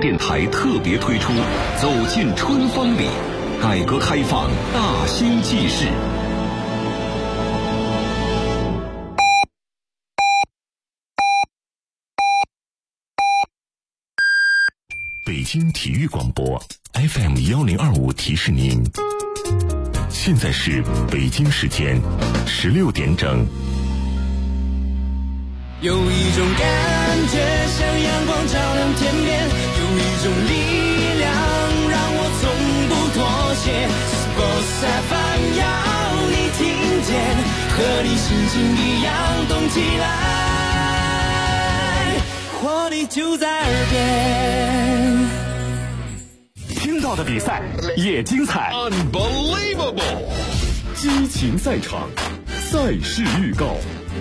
电台特别推出走进春风里，改革开放大兴纪事。北京体育广播 FM1025 提示您，现在是北京时间16点整。 有一种感觉像阳光照亮天边，有一种力量让我从不妥协。Sports FM 要你听见，和你心情一样动起来，活力就在耳边。 听到的比赛也精彩 Unbelievable， 激情赛场，赛事预告。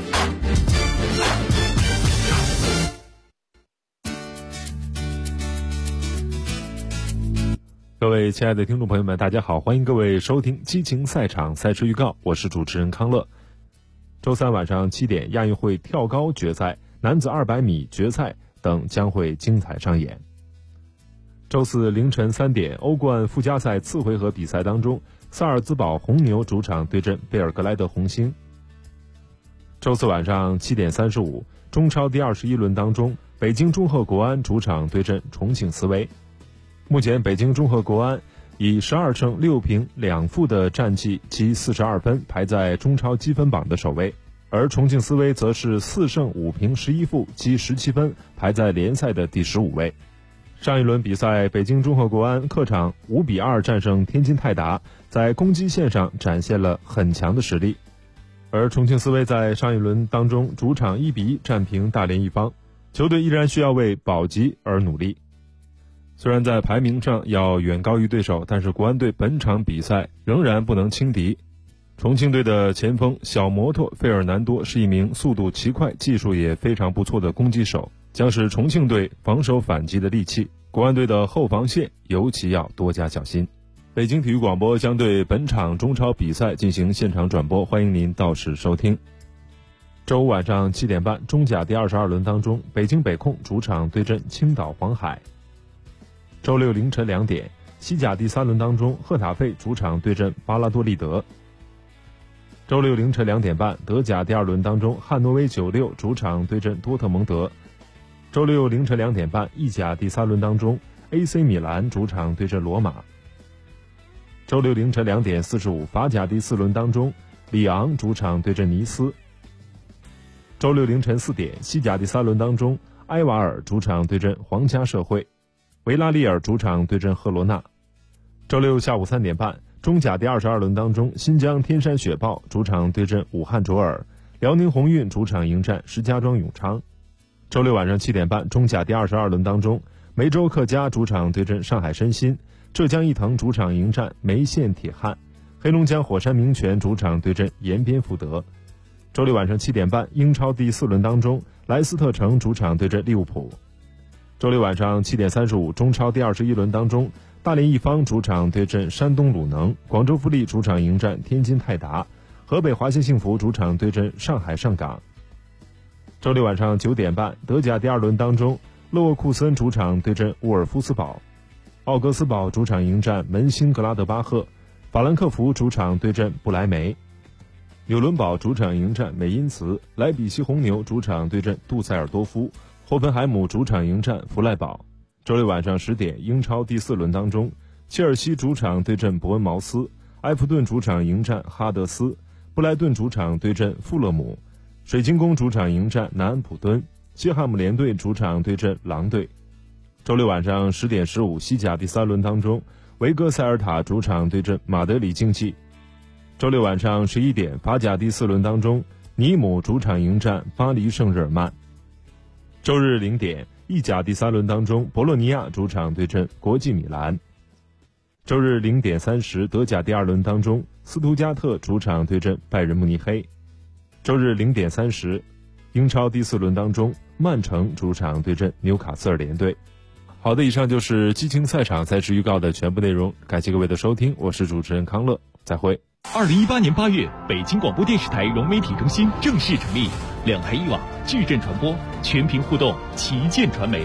各位亲爱的听众朋友们，大家好，欢迎各位收听激情赛场赛事预告，我是主持人康乐。周三晚上7点，亚运会跳高决赛、男子200米决赛等将会精彩上演。周四凌晨3点，欧冠附加赛次回合比赛当中，萨尔兹堡红牛主场对阵贝尔格莱德红星。周四晚上7点35，中超第21轮当中，北京中赫国安主场对阵重庆斯威。目前北京中赫国安以12胜6平2负的战绩积42分，排在中超积分榜的首位，而重庆斯威则是4胜5平11负积17分，排在联赛的第15位。上一轮比赛，北京中赫国安客场5比2战胜天津泰达，在攻击线上展现了很强的实力，而重庆斯威在上一轮当中主场1比1战平大连一方，球队依然需要为保级而努力。虽然在排名上要远高于对手，但是国安队本场比赛仍然不能轻敌。重庆队的前锋小摩托费尔南多是一名速度奇快、技术也非常不错的攻击手，将是重庆队防守反击的利器。国安队的后防线尤其要多加小心。北京体育广播将对本场中超比赛进行现场转播，欢迎您到时收听。周五晚上7点半，中甲第22轮当中，北京北控主场对阵青岛黄海。周六凌晨2点，西甲第3轮当中，赫塔费主场对阵巴拉多利德。周六凌晨2点半，德甲第2轮当中，汉诺威96主场对阵多特蒙德。周六凌晨2点半，意甲第3轮当中 AC 米兰主场对阵罗马。周六凌晨2点45，法甲第4轮当中，里昂主场对阵尼斯。周六凌晨4点，西甲第3轮当中，埃瓦尔主场对阵皇家社会。维拉利尔主场对阵赫罗纳。周六下午3点半，中甲第22轮当中，新疆天山雪豹主场对阵武汉卓尔，辽宁宏运主场迎战石家庄永昌。周六晚上7点半，中甲第22轮当中，梅州客家主场对阵上海申鑫，浙江毅腾主场迎战梅县铁汉，黑龙江火山名泉主场对阵延边福德。周六晚上7点半，英超第4轮当中，莱斯特城主场对阵利物浦。周六晚上7点35，中超第21轮当中，大连一方主场对阵山东鲁能，广州富力主场迎战天津泰达，河北华夏幸福主场对阵上海上港。周六晚上9点半，德甲第2轮当中，勒沃库森主场对阵沃尔夫斯堡，奥格斯堡主场迎战门兴格拉德巴赫，法兰克福主场对阵不莱梅，纽伦堡主场迎战美因茨，莱比锡红牛主场对阵杜塞尔多夫，霍芬海姆主场迎战弗赖堡。周六晚上10点，英超第4轮当中，切尔西主场对阵伯恩茅斯，埃弗顿主场迎战哈德斯，布莱顿主场对阵富勒姆，水晶宫主场迎战南安普敦，西汉姆联队主场对阵狼队。周六晚上10点15，西甲第3轮当中，维戈塞尔塔主场对阵马德里竞技。周六晚上11点，法甲第4轮当中，尼姆主场迎战巴黎圣日耳曼。周日0点，意甲第3轮当中，博洛尼亚主场对阵国际米兰。周日0点30，德甲第2轮当中，斯图加特主场对阵拜仁慕尼黑。周日0点30，英超第4轮当中，曼城主场对阵纽卡斯尔联队。好的，以上就是激情赛场赛事预告的全部内容，感谢各位的收听，我是主持人康乐，再会。 2018年8月，北京广播电视台融媒体中心正式成立，2台1网，矩阵传播，全屏互动，旗舰传媒。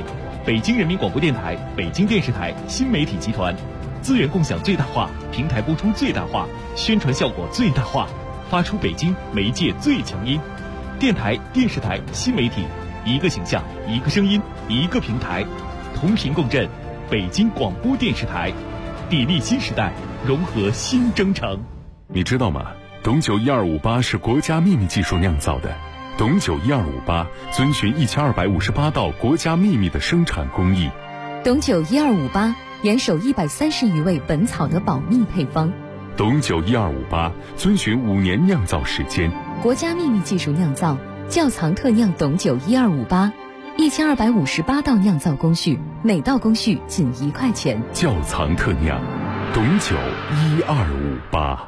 北京人民广播电台、北京电视台新媒体集团，资源共享最大化，平台播出最大化，宣传效果最大化，发出北京媒介最强音。电台、电视台、新媒体，一个形象，一个声音，一个平台，同频共振。北京广播电视台，砥砺新时代，融合新征程。 你知道吗？董酒1258是国家秘密技术酿造的。董酒1258遵循1258道国家秘密的生产工艺。 董酒1258严守130余位本草的保密配方。 董酒1258遵循5年酿造时间。 国家秘密技术酿造，窖藏特酿董酒1258，1258道酿造工序，每道工序仅1块钱。 窖藏特酿，董酒1258。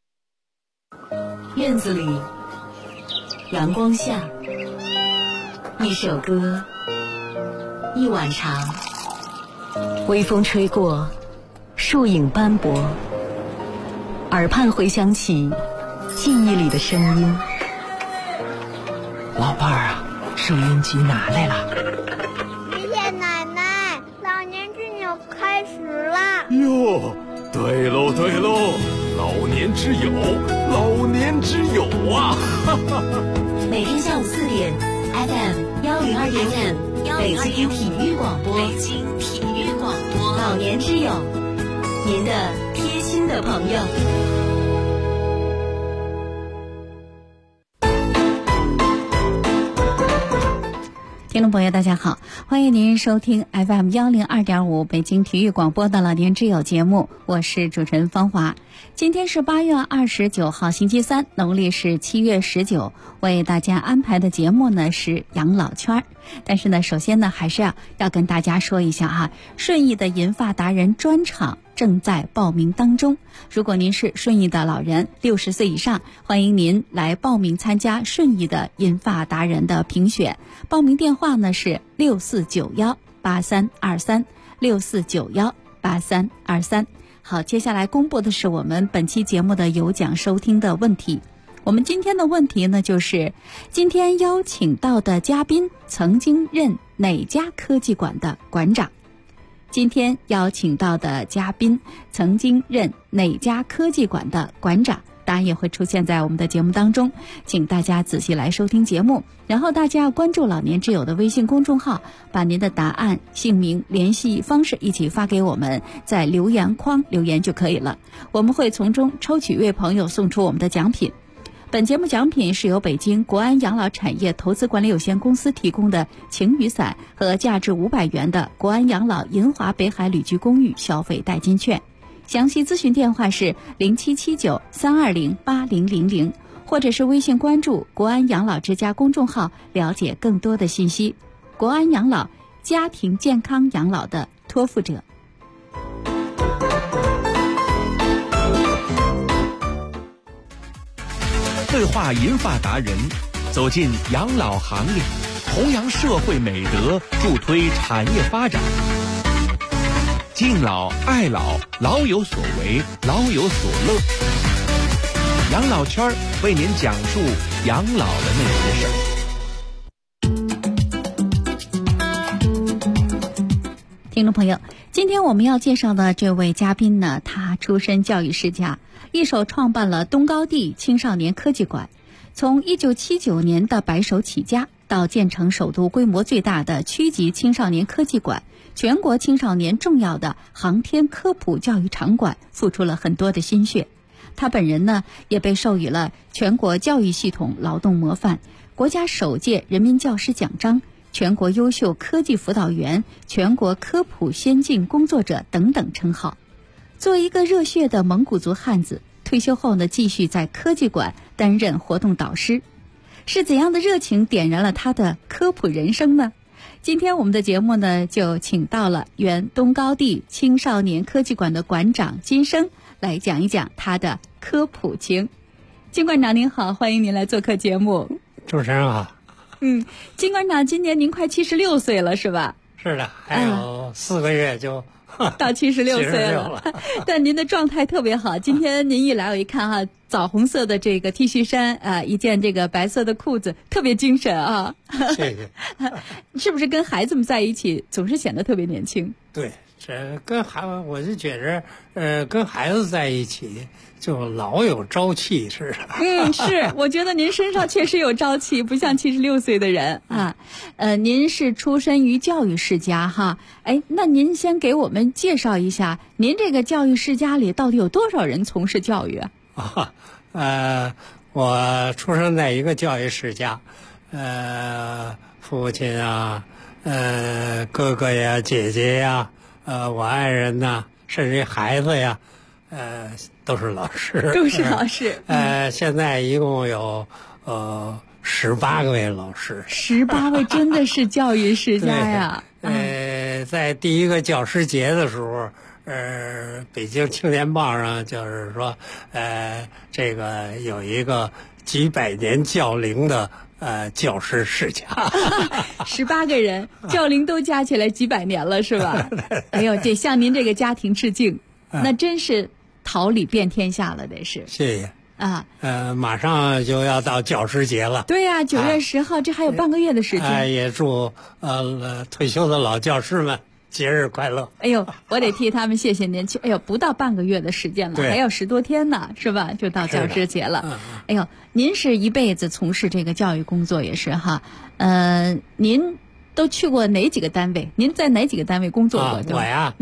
院子里，阳光下，一首歌，一碗茶，微风吹过，树影斑驳，耳畔回响起记忆里的声音。 老伴儿啊，收音机拿来了。 爷爷奶奶，老年之友开始啦！ 哟，对喽对喽，老年之友，老年之友啊！ 每天下午4点 ，FM 102.5，北京体育广播，北京体育广播，老年之友，您的贴心的朋友。 听众朋友大家好，欢迎您收听 FM 102.5北京体育广播的老年之友节目，我是主持人方华。今天是8月29号星期三，农历是7月19，为大家安排的节目呢是养老圈。但是呢，首先呢还是要跟大家说一下顺义的银发达人专场正在报名当中。如果您是顺义的老人，60岁以上，欢迎您来报名参加顺义的银发达人的评选。报名电话呢是64918323，64918323。好，接下来公布的是我们本期节目的有奖收听的问题。我们今天的问题呢，就是今天邀请到的嘉宾曾经任哪家科技馆的馆长？今天邀请到的嘉宾曾经任哪家科技馆的馆长？答案也会出现在我们的节目当中，请大家仔细来收听节目，然后大家要关注老年之友的微信公众号，把您的答案、姓名、联系方式一起发给我们，在留言框留言就可以了。我们会从中抽取一位朋友送出我们的奖品。本节目奖品是由北京国安养老产业投资管理有限公司提供的晴雨伞和价值500元的国安养老银华北海旅居公寓消费代金券。详细咨询电话是0779-320-8000，或者是微信关注国安养老之家公众号了解更多的信息。国安养老，家庭健康养老的托付者。 对话银发达人，走进养老行业，弘扬社会美德，助推产业发展。敬老爱老，老有所为，老有所乐。养老圈为您讲述养老的那些事儿。 听众朋友，今天我们要介绍的这位嘉宾呢，他出身教育世家，一手创办了东高地青少年科技馆，从1979年的白手起家，到建成首都规模最大的区级青少年科技馆，全国青少年重要的航天科普教育场馆，付出了很多的心血。他本人呢，也被授予了全国教育系统劳动模范、国家首届人民教师奖章、全国优秀科技辅导员、全国科普先进工作者等等称号。作为一个热血的蒙古族汉子，退休后呢，继续在科技馆担任活动导师。是怎样的热情点燃了他的科普人生呢？今天我们的节目呢，就请到了原东高地青少年科技馆的馆长金生来讲一讲他的科普情。金馆长您好，欢迎您来做客节目。 主持人好。 金馆长，今年您快76岁了是吧？ 是的，还有4个月就到76岁了。 但您的状态特别好，今天您一来我一看哈，枣红色的这个 T 恤衫啊，一件这个白色的裤子，特别精神啊。 谢谢。 是不是跟孩子们在一起总是显得特别年轻？ 对，这跟我就觉着，跟孩子在一起就老有朝气似的。 是，我觉得您身上确实有朝气，不像76岁的人啊。您是出身于教育世家哈，哎，那您先给我们介绍一下，您这个教育世家里到底有多少人从事教育啊？ 我出生在一个教育世家，父亲啊，哥哥呀，姐姐呀，我爱人呐，甚至于孩子呀，都是老师。 都是老师。 现在一共有18位老师。 18位真的是教育世家呀。 在第一个教师节的时候，北京青年报上就是说，这个有一个几百年教龄的教师世家。 18个人，教龄都加起来几百年了，是吧？哎呦，得向您这个家庭致敬，那真是桃李遍天下了，得是。 谢谢。 啊， 马上就要到教师节了。 对呀，9月10号，这还有半个月的时间。 也祝退休的老教师们节日快乐。 哎呦，我得替他们谢谢您。哎呦，不到半个月的时间了，还要10多天呢，是吧？就到教师节了。哎呦，您是一辈子从事这个教育工作也是哈。您都去过哪几个单位？您在哪几个单位工作过？ 我呀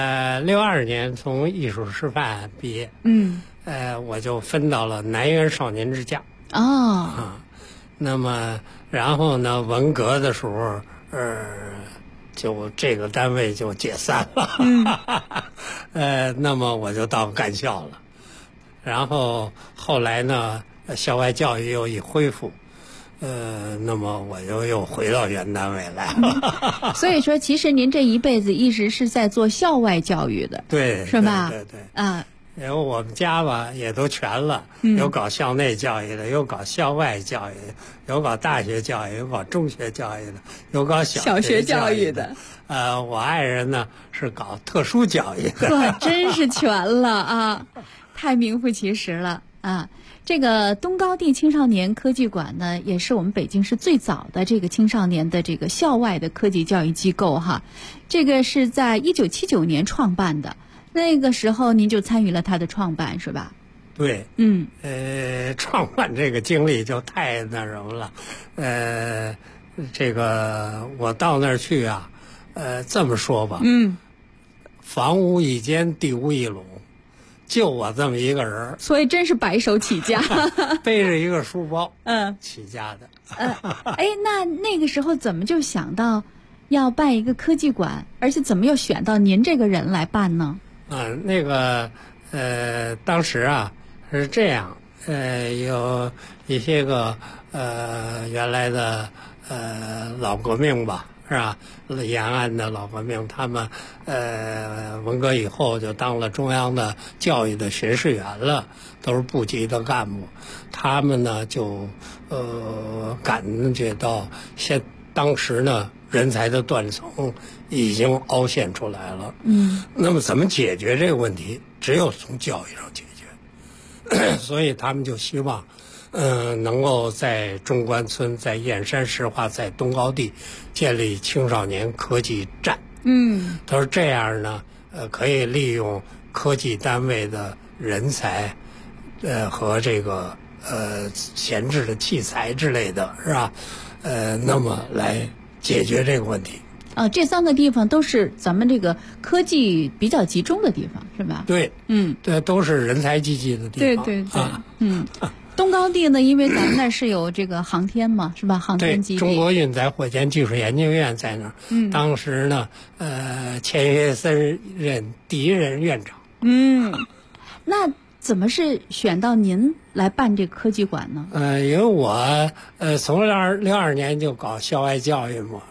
，62年从艺术师范毕业。我就分到了南园少年之家。那么然后呢，文革的时候，就这个单位就解散了。那么我就到干校了。然后后来呢，校外教育又一恢复，那么我又回到原单位来了。 所以说，其实您这一辈子一直是在做校外教育的， 对， 是吧？ 对。因为我们家吧也都全了，有搞校内教育的，有搞校外教育的，有搞大学教育，有搞中学教育的，有搞小学教育的。我爱人呢是搞特殊教育的。 哇，真是全了啊，太名副其实了啊！这个东高地青少年科技馆呢，也是我们北京市最早的这个青少年的这个校外的科技教育机构哈。这个是在1979年创办的。那个时候您就参与了他的创办是吧？ 对，创办这个经历就太那什么了，这个我到那儿去啊，这么说吧，房屋一间，地屋一垄，就我这么一个人， 所以真是白手起家， 背着一个书包，起家的。 那个时候怎么就想到要办一个科技馆，而且怎么又选到您这个人来办呢？ 那个当时啊是这样，有一些个原来的老革命吧，是吧？延安的老革命，他们文革以后就当了中央的教育的巡视员了，都是部级的干部。他们呢就感觉到当时呢人才的断层已经凹陷出来了。那么怎么解决这个问题？只有从教育上解决。所以他们就希望能够在中关村、在燕山石化、在东高地建立青少年科技站。他说这样呢，可以利用科技单位的人才，和这个闲置的器材之类的，是吧？那么来解决这个问题。 这3个地方都是咱们这个科技比较集中的地方，是吧？ 对，对，都是人才济济的地方。 对，东高地呢，因为咱们那是有这个航天嘛，是吧？航天基地。 中国运载火箭技术研究院在那儿。当时呢，钱学森任第1任院长。 那怎么是选到您来办这个科技馆呢？ 因为我从62年就搞校外教育嘛，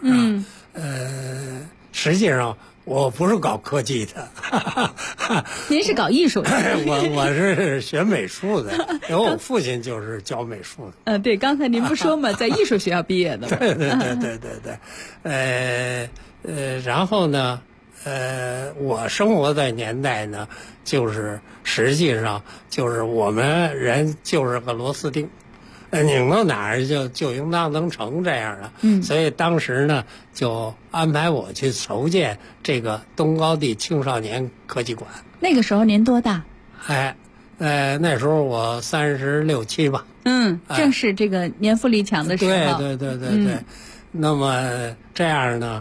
实际上我不是搞科技的。 您是搞艺术的。 我是学美术的，因为我父亲就是教美术的。 对，刚才您不说嘛，在艺术学校毕业的嘛。 对。 然后呢，我生活的年代呢，就是实际上就是我们人就是个螺丝钉，拧到哪儿就应当能成这样的。所以当时呢，就安排我去筹建这个东高地青少年科技馆。 那个时候您多大？ 那时候我36、7吧。 正是这个年富力强的时候。 对。那么这样呢，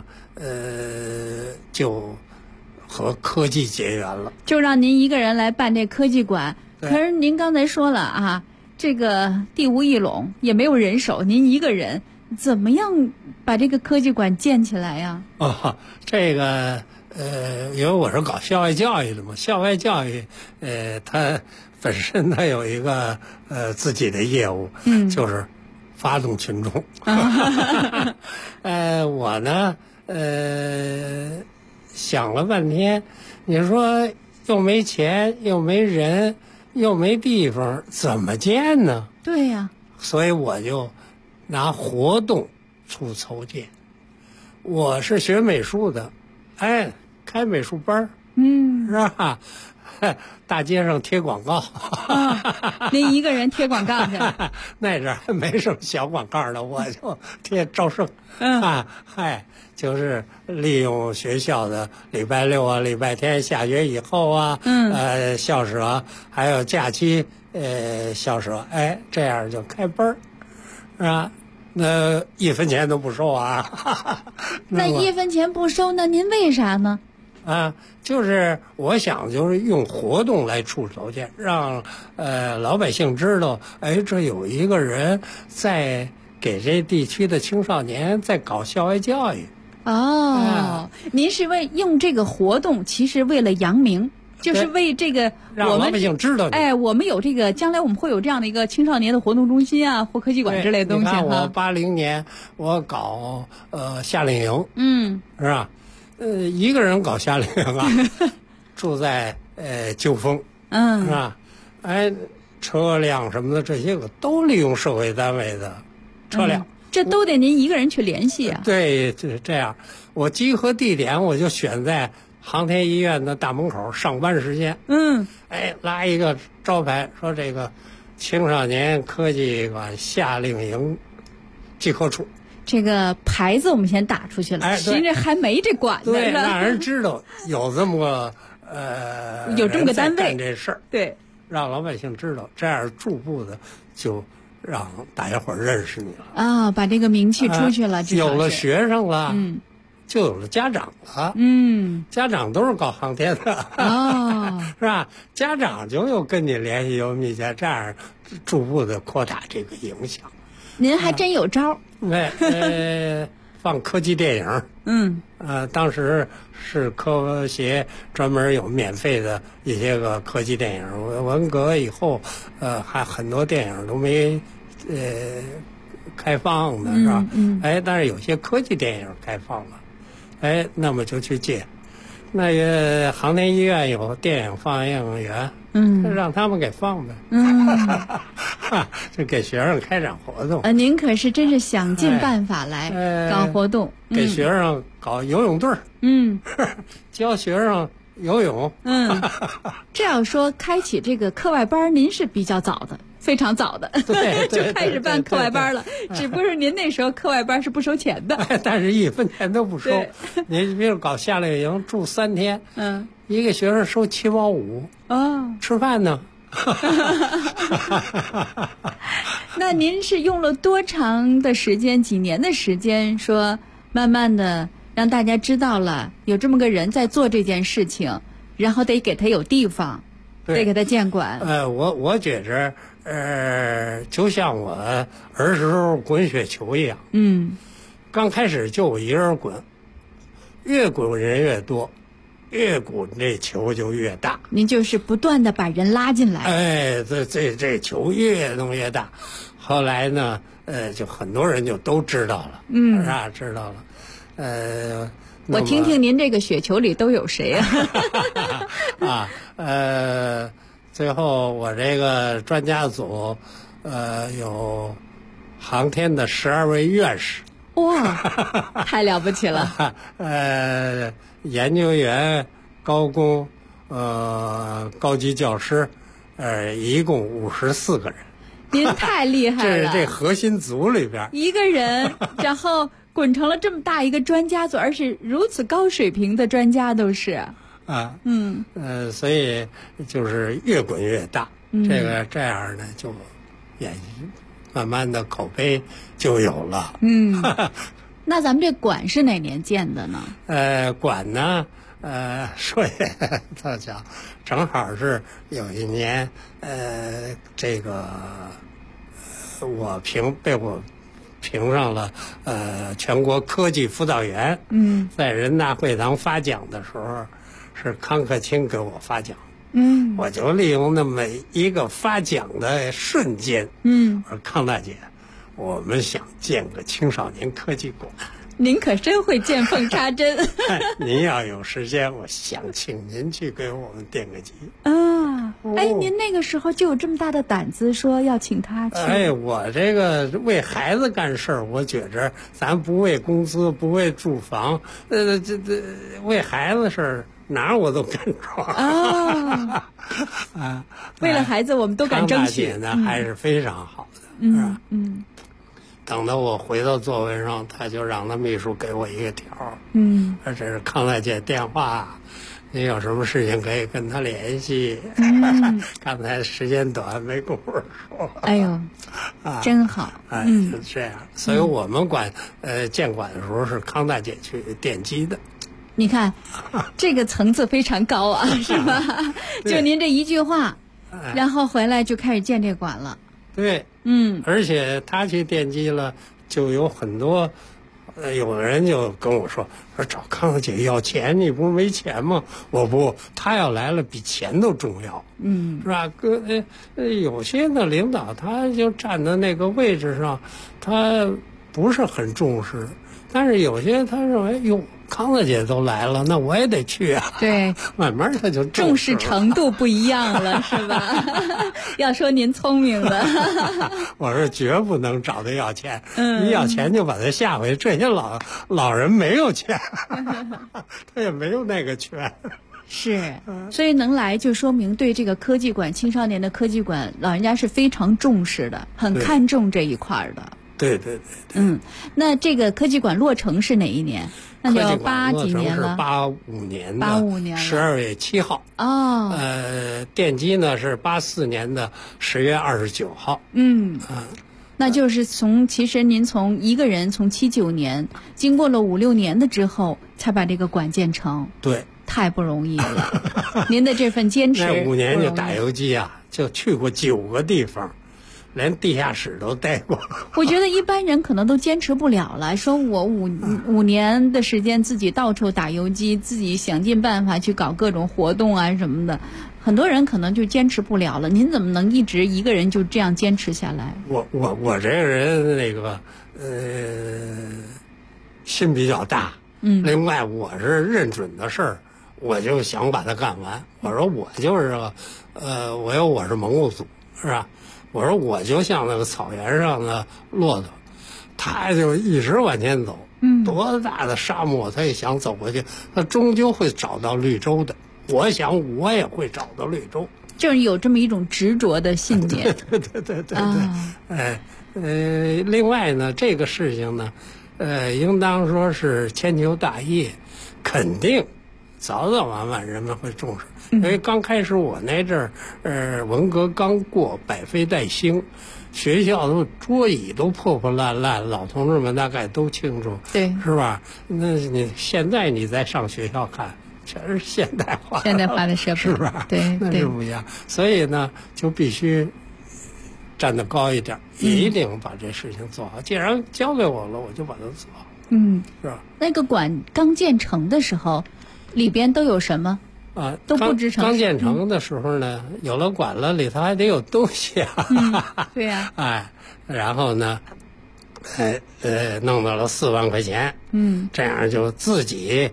就和科技结缘了。 就让您一个人来办这科技馆。可是您刚才说了啊，这个地无一垄，也没有人手，您一个人怎么样把这个科技馆建起来呀？ 这个因为我是搞校外教育的嘛，校外教育它本身它有一个自己的业务，就是发动群众。我呢想了半天，你说又没钱又没人又没地方，怎么建呢？ 对呀。 所以我就拿活动处筹建。我是学美术的，开美术班，是吧？大街上贴广告。 您一个人贴广告去？ 那阵还没什么小广告呢，我就贴招生。就是利用学校的礼拜六啊、礼拜天下学以后啊，校舍还有假期校舍，这样就开班儿，是吧？那1分钱都不收啊。 那1分钱不收，那您为啥呢？ 就是我想就是用活动来促筹建，让老百姓知道，这有一个人在给这地区的青少年在搞校外教育。 您是用这个活动，其实为了扬名，就是为这个让老百姓知道。 我们有这个，将来我们会有这样的一个青少年的活动中心啊，或科技馆之类的东西。 你看我80年我搞夏令营，是吧？一个人搞夏令营啊，住在鸠峰，是吧？车辆什么的这些个都利用社会单位的车辆， 这都得您一个人去联系啊。 对，就是这样。我集合地点我就选在航天医院的大门口上班时间。拉一个招牌说这个青少年科技馆夏令营集合处。 这个牌子我们先打出去了，现在还没这馆子呢。 对，让人知道有这么个有这么个单位干这事儿。 对， 让老百姓知道，这样逐步的就让大家伙认识你了把这个名气出去了。 有了学生了，就有了家长了。家长都是搞航天的是吧？家长就又跟你联系有密切，这样逐步的扩大这个影响。 您还真有招。 放科技电影。当时是科协专门有免费的一些个科技电影。文革以后，还很多电影都没开放的，是吧？但是有些科技电影开放了，那么就去借。那个航天医院有电影放映员，让他们给放呗。就给学生开展活动。 您可是真是想尽办法来搞活动， 给学生搞游泳队，教学生游泳。 这样说，开启这个课外班，您是比较早的，非常早的，就开始办课外班了。只不过是您那时候课外班是不收钱的， 但是1分钱都不收。您比如搞夏令营住3天，一个学生收7毛5。吃饭呢？ 那您是用了多长的时间，几年的时间，说慢慢的让大家知道了有这么个人在做这件事情，然后得给他有地方，得给他建馆。 我觉着就像我儿时候滚雪球一样，刚开始就我一人滚，越滚人越多，越滚这球就越大。 您就是不断的把人拉进来。 这球越弄越大。后来呢，就很多人就都知道了，是吧？知道了。 我听听您这个雪球里都有谁啊？最后我这个专家组，有航天的12位院士。 哇，太了不起了！ 研究员、高工、高级教师，一共54个人。 您太厉害了！ 这是这核心组里边一个人，然后滚成了这么大一个专家组，而且如此高水平的专家都是。 啊，所以就是越滚越大，这样呢，就也慢慢的口碑就有了。 那咱们这馆是哪年建的呢？ 馆呢，说也特巧，正好是有一年，这个被我评上了全国科技辅导员。在人大会堂发奖的时候，是康克清给我发奖。我就利用那么一个发奖的瞬间，我说康大姐，我们想建个青少年科技馆。 您可真会见缝插针。 您要有时间，我想请您去给我们电个机啊！您那个时候就有这么大的胆子说要请他去？ 我这个为孩子干事儿，我觉着咱不为工资，不为住房，这为孩子事儿哪儿我都敢闯啊！ 为了孩子，我们都敢争取。 康大姐呢，还是非常好的，是吧？等到我回到座位上，他就让他秘书给我一个条说这是康大姐电话，您有什么事情可以跟他联系。刚才时间短，没工夫说。 哎呦，真好。 就这样。所以我们建馆的时候是康大姐去奠基的。 你看，这个层次非常高啊，是吧？就您这一句话，然后回来就开始建这馆了。 对，而且他去奠基了，就有很多，有人就跟我说找康大姐要钱，你不是没钱吗？我不，他要来了，比钱都重要，是吧？有些的领导他就站在那个位置上，他不是很重视，但是有些他认为哟。康大姐都来了，那我也得去啊。 对， 慢慢他就重视程度不一样了，是吧？要说您聪明了， 我是绝不能找他要钱，一要钱就把他吓回去。这些老人没有钱，他也没有那个权。 是，所以能来就说明对这个科技馆、青少年的科技馆，老人家是非常重视的，很看重这一块的。 对。 那这个科技馆落成是哪一年？那就80几年了。 85年的 85年 12月7号。奠基呢是84年的10月29号。 那就是其实您从一个人从79年，经过了5、6年的之后，才把这个馆建成。 对。 太不容易了。您的这份坚持。 那5年就打游击啊，就去过9个地方。连地下室都待过。 我觉得一般人可能都坚持不了了。说我五年的时间自己到处打游击，自己想尽办法去搞各种活动啊什么的，很多人可能就坚持不了了。您怎么能一直一个人就这样坚持下来？ 我这个人那个心比较大。另外我是认准的事儿，我就想把它干完。我说我就是我是蒙古族，是吧？我说我就像那个草原上的骆驼，他就一直往前走，多大的沙漠他也想走过去，他终究会找到绿洲的。我想我也会找到绿洲， 就是有这么一种执着的信念。 对。另外呢，这个事情呢，应当说是千秋大业，肯定早早晚晚人们会重视。因为刚开始我那阵儿，文革刚过，百废待兴，学校都桌椅都破破烂烂，老同志们大概都清楚， 对， 是吧？那你现在你再上学校看，全是现代化的设备， 是吧？ 对， 那是不一样。所以呢，就必须站得高一点，一定把这事情做好。既然交给我了，我就把它做好。是吧？ 那个馆刚建成的时候，里边都有什么？都布置成刚建成的时候呢，有了馆了，里头还得有东西啊。 对呀。 然后呢，弄到了4万块钱。这样就自己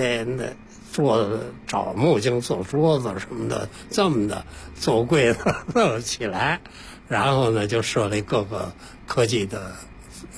找木匠做桌子什么的，这么的做柜子弄起来，然后呢就设立各个科技的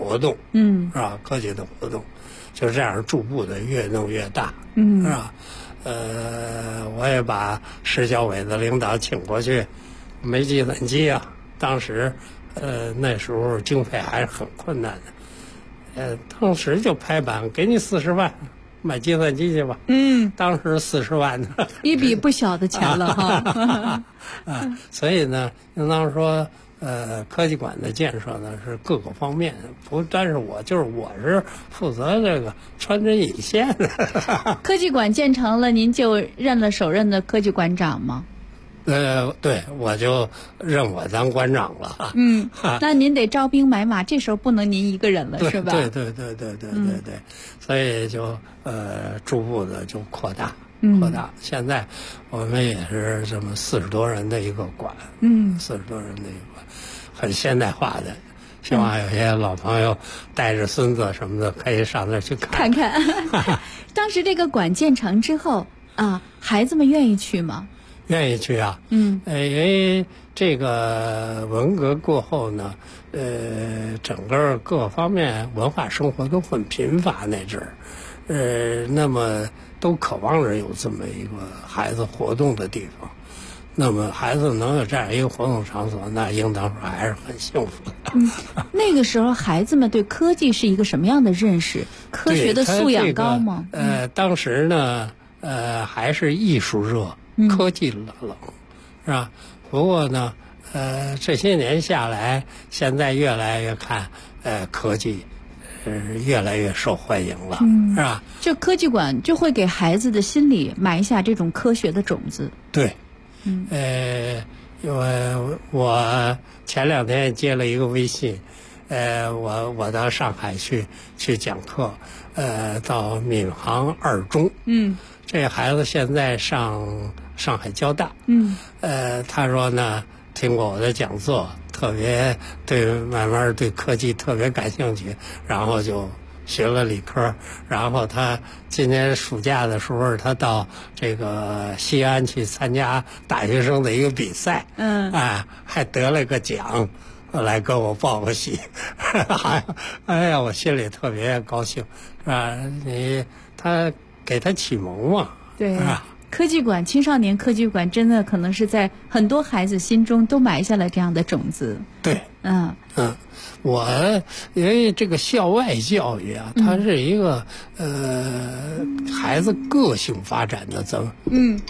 活动， 是吧？科技的活动，就这样逐步的越弄越大，是吧？我也把市教委的领导请过去，没计算机啊，当时那时候经费还是很困难的，当时就拍板，给你40万。买计算机去吧。当时40万呢， 一笔不小的钱了哈。 所以呢，应当说，科技馆的建设呢是各个方面，不单是我，就是我是负责这个穿针引线的。 科技馆建成了，您就首任的科技馆长吗？ 对，我就认我当馆长了。 那您得招兵买马，这时候不能您一个人了，是吧？ 对，所以就逐步的就扩大。现在我们也是这么40多人的一个馆，40多人的一个馆，很现代化的。希望有些老朋友带着孙子什么的可以上那去看看。当时这个馆建成之后啊，孩子们愿意去吗？ 愿意去啊，因为这个文革过后呢，整个各方面文化生活都很贫乏那阵儿，那么都渴望着有这么一个孩子活动的地方，那么孩子能有这样一个活动场所，那应当说还是很幸福的。 那个时候孩子们对科技是一个什么样的认识？科学的素养高吗？ 当时呢，还是艺术热。科技冷，是吧？不过呢，这些年下来，现在越来越看，科技，越来越受欢迎了，是吧？ 就科技馆就会给孩子的心里埋下这种科学的种子。 对，因为我前2天接了一个微信，我到上海去讲课，到闵行2中，这孩子现在上上海交大，他说呢，听过我的讲座，特别慢慢对科技特别感兴趣，然后就学了理科，然后他今年暑假的时候，他到这个西安去参加大学生的一个比赛，还得了个奖。来跟我报个喜，哎呀，我心里特别高兴，是吧？他给他启蒙嘛， 对，科技馆青少年科技馆真的可能是在很多孩子心中都埋下了这样的种子。 对，我因为这个校外教育啊，它是一个孩子个性发展的这么，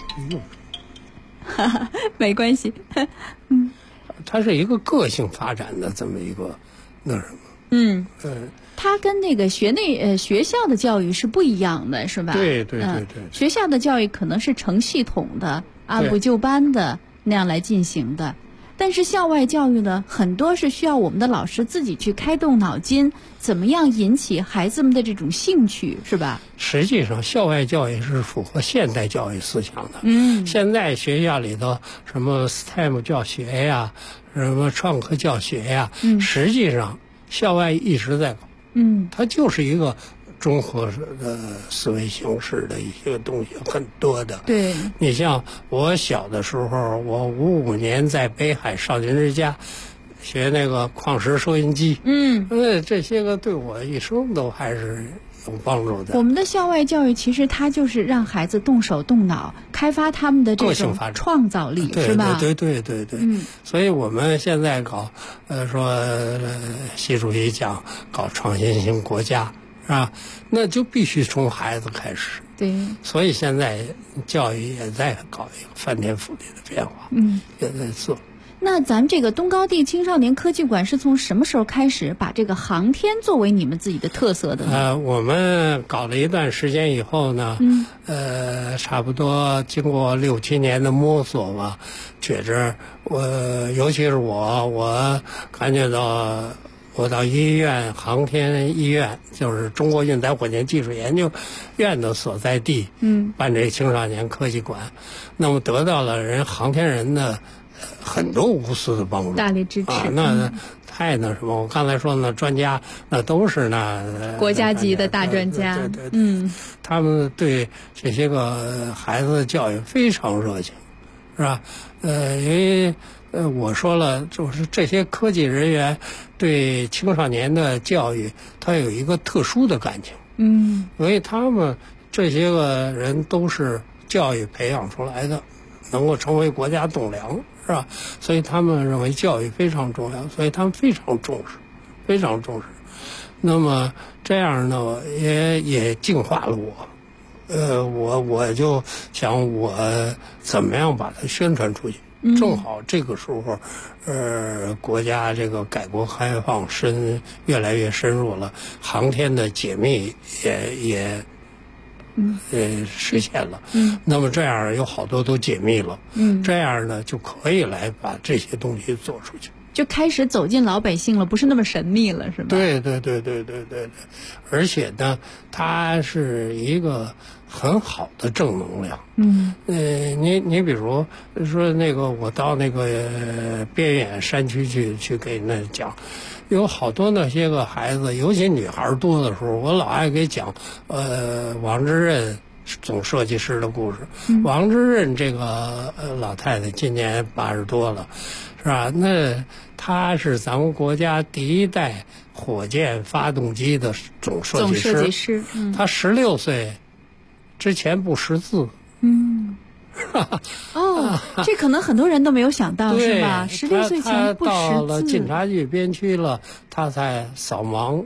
没关系， 它是一个个性发展的这么一个那什么， 它跟那个学校的教育是不一样的，是吧？ 对。 学校的教育可能是成系统的、按部就班的那样来进行的，但是校外教育呢，很多是需要我们的老师自己去开动脑筋，怎么样引起孩子们的这种兴趣，是吧？ 实际上，校外教育是符合现代教育思想的。现在学校里头什么 STEM 教学呀，什么创客教学呀，实际上校外一直在搞。它就是一个综合的思维形式的一些东西很多的。 对， 你像我小的时候，我55年在北海少年之家学那个矿石收音机，这些个对我一生都还是有帮助的。 我们的校外教育其实它就是让孩子动手动脑，开发他们的这种创造力，是吧？ 对。所以我们现在搞，说习主席讲搞创新型国家，是吧？那就必须从孩子开始。 对。 所以现在教育也在搞一个翻天覆地的变化，也在做。 那咱这个东高地青少年科技馆是从什么时候开始把这个航天作为你们自己的特色的呢？ 我们搞了一段时间以后呢，差不多经过6、7年的摸索吧，觉着尤其是我感觉到，我到医院航天医院，就是中国运载火箭技术研究院的所在地，办这青少年科技馆，那么得到了航天人的很多无私的帮助， 大力支持那太那什么！我刚才说那专家，那都是国家级的大专家， 对，他们对这些个孩子的教育非常热情，是吧？因为我说了，就是这些科技人员对青少年的教育，他有一个特殊的感情。所以他们这些个人都是教育培养出来的，能够成为国家栋梁，是吧？所以他们认为教育非常重要，所以他们非常重视，非常重视。那么这样呢，也净化了我。我就想我怎么样把它宣传出去。正好这个时候，国家这个改革开放越来越深入了，航天的解密也实现了。那么这样有好多都解密了。这样呢就可以来把这些东西做出去。 就开始走进老百姓了，不是那么神秘了，是吧？ 对，而且呢，它是一个很好的正能量。你比如说那个，我到那个边远山区去给那讲，有好多那些个孩子，尤其女孩多的时候，我老爱给讲王之任总设计师的故事。王之任这个老太太今年80多了。是吧？那他是咱们国家第一代火箭发动机的总设计师。他16岁之前不识字。 这可能很多人都没有想到，是吧？16岁前不识字。 他到了晋察冀边区了，他才扫盲，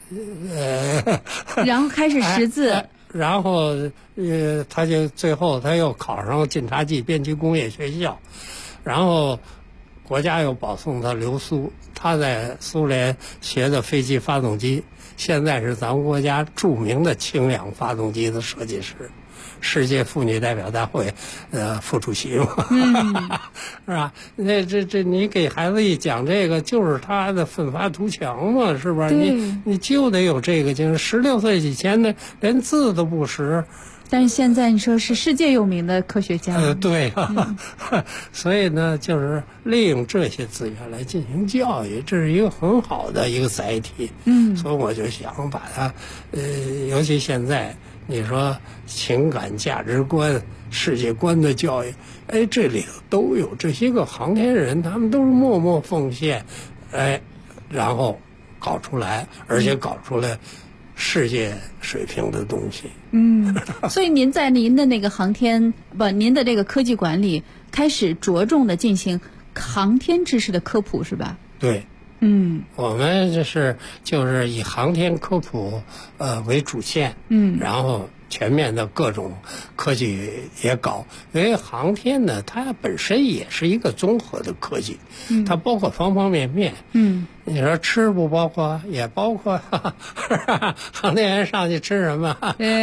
然后开始识字。 然后他就最后他又考上晋察冀边区工业学校，然后国家又保送他留苏，他在苏联学的飞机发动机，现在是咱们国家著名的氢氧发动机的设计师，世界妇女代表大会副主席嘛。是吧？那这你给孩子一讲这个，就是他的奋发图强嘛，是吧？你就得有这个精神。16岁以前呢，连字都不识。 但是现在你说是世界有名的科学家。 对啊。所以呢，就是利用这些资源来进行教育，这是一个很好的一个载体。所以我就想把它，尤其现在你说情感价值观、世界观的教育，这里头都有这些个航天人，他们都是默默奉献，然后搞出来，而且搞出来世界水平的东西。 所以您在您的那个您的这个科技馆里开始着重的进行航天知识的科普，是吧？ 对。我们就是以航天科普为主线。然后全面的各种科技也搞，因为航天呢，它本身也是一个综合的科技，它包括方方面面。你说吃不包括，也包括。航天员上去吃什么？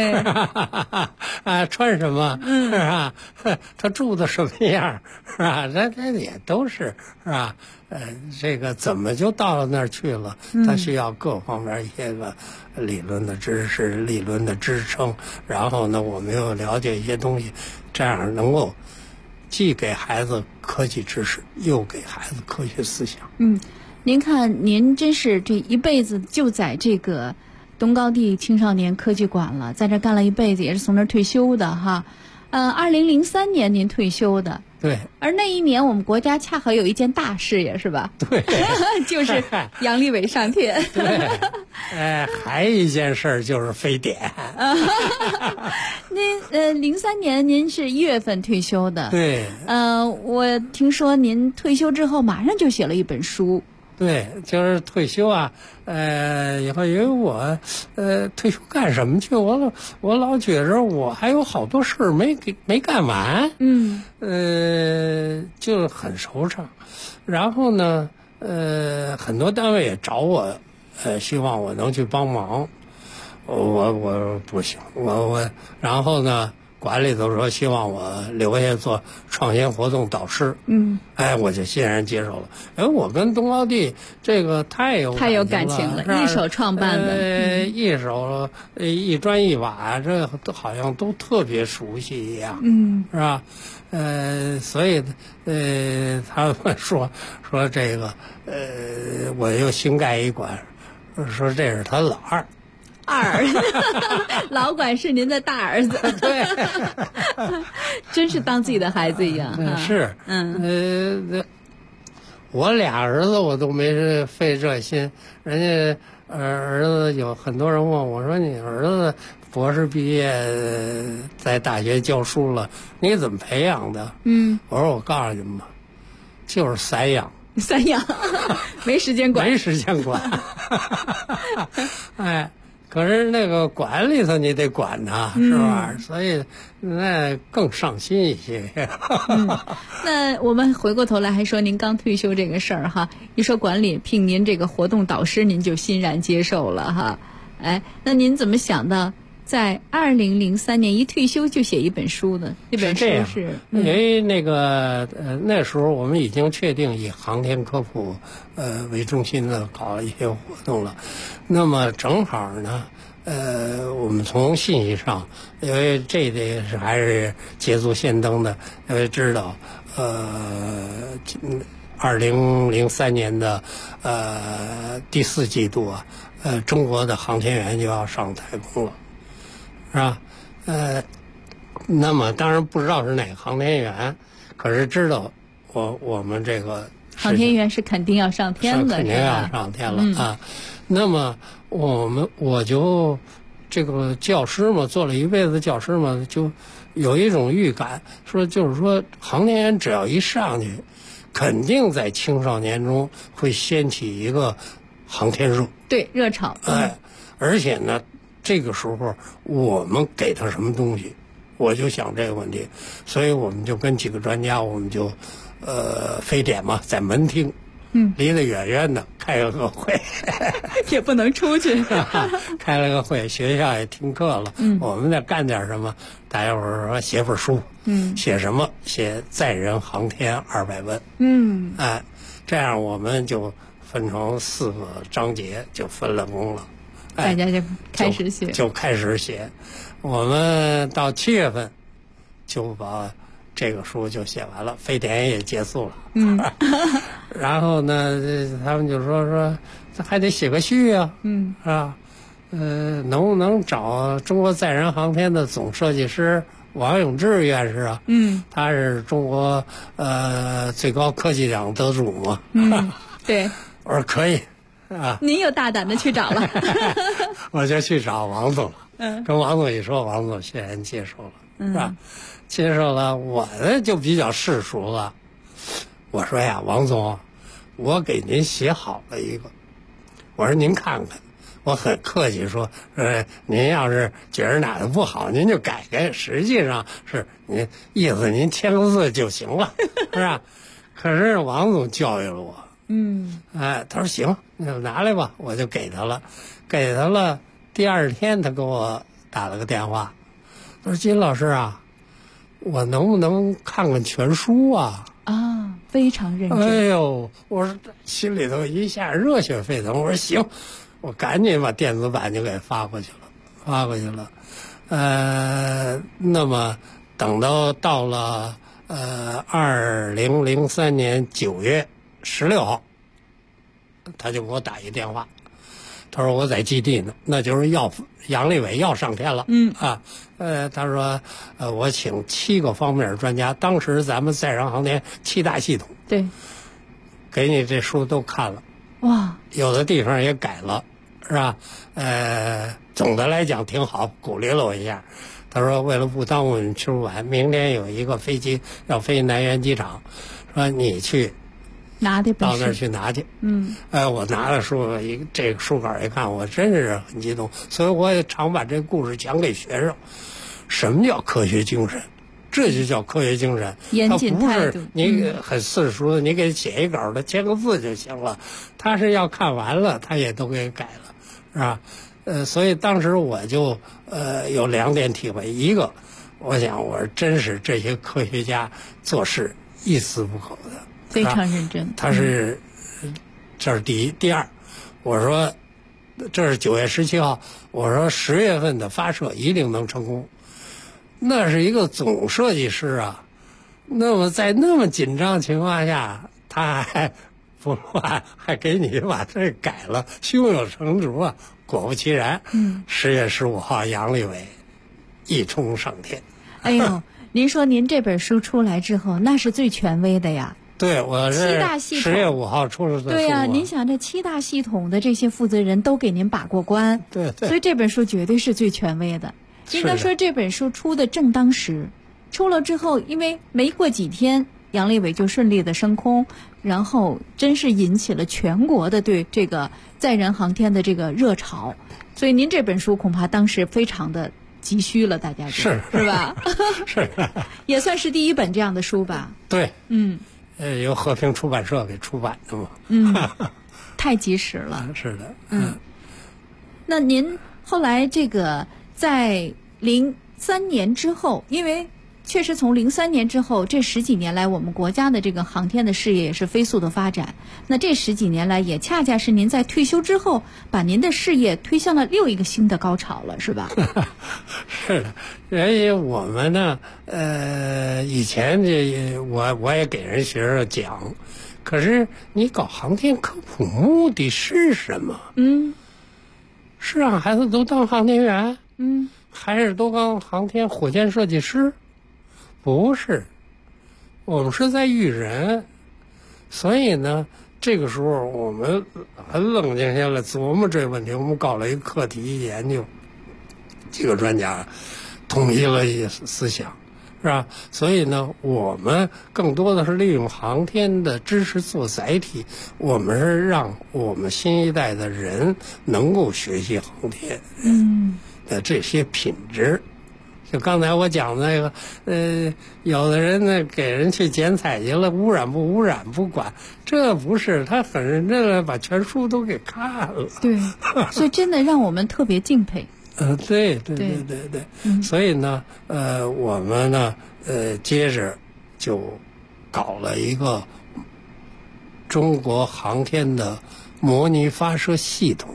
穿什么？是吧？他住的什么样？是吧？这也都是吧？这个怎么就到了那儿去了？它需要各方面一些个理论的知识、理论的支撑，然后呢，我们又了解一些东西，这样能够既给孩子科技知识，又给孩子科学思想。 您看，您真是这一辈子就在这个东高地青少年科技馆了，在这干了一辈子，也是从那儿退休的哈。2003年您退休的。 对。 而那一年我们国家恰好有一件大事业，是吧？ 对。 就是杨利伟上天。 对。还有一件事儿就是非典。 您03年您是1月份退休的。 对。 我听说您退休之后马上就写了一本书。 对，就是退休啊，以后因为我退休干什么去？我老觉着我还有好多事儿没干完。就很惆怅。然后呢，很多单位也找我，希望我能去帮忙。我不行，然后呢，管理头说希望我留下做创新活动导师。我就欣然接受了。我跟东高地这个太有感情了，一手创办的， 一手一砖一瓦，这好像都特别熟悉一样。是吧？所以他们说这个我又新盖一馆，说这是他老二。 老管是您的大儿子。 对。 真是当自己的孩子一样。 是。 我俩儿子我都没费这心，人家儿子有很多人问我说你儿子博士毕业在大学教书了，你怎么培养的？我说我告诉你们吧，就是散养。 散养，没时间管， 没时间管。哎，可是那个管里头你得管他，是吧？所以那更上心一些。 那我们回过头来还说您刚退休这个事儿哈，一说管理聘您这个活动导师，您就欣然接受了哈。哎，那您怎么想的？在2003年一退休就写一本书呢？这本书是因为那个那时候我们已经确定以航天科普为中心的搞一些活动了。那么正好呢，我们从信息上，因为这个是还是捷足先登的，因为知道2003年的第4季度啊，中国的航天员就要上太空了。是吧？那么当然不知道是哪个航天员，可是知道我们这个航天员是肯定要上天的， 肯定要上天了啊。那么我就这个教师嘛，做了一辈子教师嘛，就有一种预感，就是说航天员只要一上去，肯定在青少年中会掀起一个航天热， 对，热潮。 而且呢。这个时候我们给他什么东西，我就想这个问题，所以我们就跟几个专家，我们就非典嘛，在门厅，离得远远的开了个会， 也不能出去， 开了个会，学校也停课了，我们得干点什么？大家伙儿说写本书，写什么？写载人航天200问，哎，这样我们就分成4个章节，就分了工了。 大家就开始写， 就开始写。我们到7月份就把这个书就写完了，非典也结束了。然后呢，他们就说还得写个序啊，是吧？能不能找中国载人航天的总设计师王永志院士啊？他是中国最高科技奖得主嘛。 对。 我说可以。 您又大胆的去找了， 我就去找王总了。跟王总一说，王总欣然接受了，是吧？接受了，我呢就比较世俗了。我说呀，王总，我给您写好了一个，我说您看看。我很客气说，您要是觉得哪个不好，您就改改。实际上是您意思，您签个字就行了，是吧？可是王总教育了我。他说行，那拿来吧，我就给他了，第2天他给我打了个电话，他说金老师啊，我能不能看看全书啊？ 非常认真。 哎呦，我说心里头一下热血沸腾，我说行，我赶紧把电子版就给发过去了。那么等到了2003年9月16号，他就给我打一电话，他说我在基地呢，那就是杨利伟要上天了。他说我请7个方面专家，当时咱们载人航天7大系统， 对， 给你这书都看了， 哇， 有的地方也改了，是吧？总的来讲挺好，鼓励了我一下。他说为了不耽误你吃不完，明天有一个飞机要飞南苑机场，说你去到那儿去拿去。我拿了书，这个书稿一看，我真是很激动，所以我也常把这个故事讲给学生。什么叫科学精神？这就叫科学精神。 严谨态度。 它不是你很世俗的，你给写一稿的签个字就行了。他是要看完了，他也都给改了，是吧？所以当时我就有2点体会，一个，我想我真是这些科学家做事一丝不苟的。 非常认真。 他是，这是第一。第二，我说这是9月17号，我说10月份的发射一定能成功。那是一个总设计师啊，那么在那么紧张情况下，他还不乱，还给你把这改了，胸有成竹啊。果不其然，10月15号杨利伟一冲上天。 哎呦，您说您这本书出来之后，那是最权威的呀。 对，我是 7大系统 10月5号出的书。 对呀，您想这7大系统的这些负责人都给您把过关， 对， 所以这本书绝对是最权威的。应该说这本书出的正当时，出了之后，因为没过几天，杨利伟就顺利的升空，然后真是引起了全国的对这个载人航天的这个热潮，所以您这本书恐怕当时非常的急需了，大家是吧？ 是， 也算是第一本这样的书吧？ 对，由和平出版社给出版的嘛。太及时了。 是的， 那您后来这个在03年之后，因为确实从03年之后这10几年来，我们国家的这个航天的事业也是飞速的发展。那这10几年来，也恰恰是您在退休之后，把您的事业推向了又一个新的高潮了，是吧？ 是的，而且我们呢，以前我也给人学生讲，可是你搞航天科普目的是什么？是让孩子都当航天员？还是都当航天火箭设计师？不是，我们是在育人。所以呢，这个时候我们很冷静下来琢磨这个问题，我们搞了一个课题研究，几个专家统一了一思想，是吧？所以呢，我们更多的是利用航天的知识做载体，我们是让我们新一代的人能够学习航天的这些品质。就刚才我讲的那个，有的人呢给人去剪彩去了，污染不污染不管，这不是，他很认真的把全书都给看了。 对，所以真的让我们特别敬佩。 对，所以呢，我们呢，接着就搞了一个中国航天的模拟发射系统。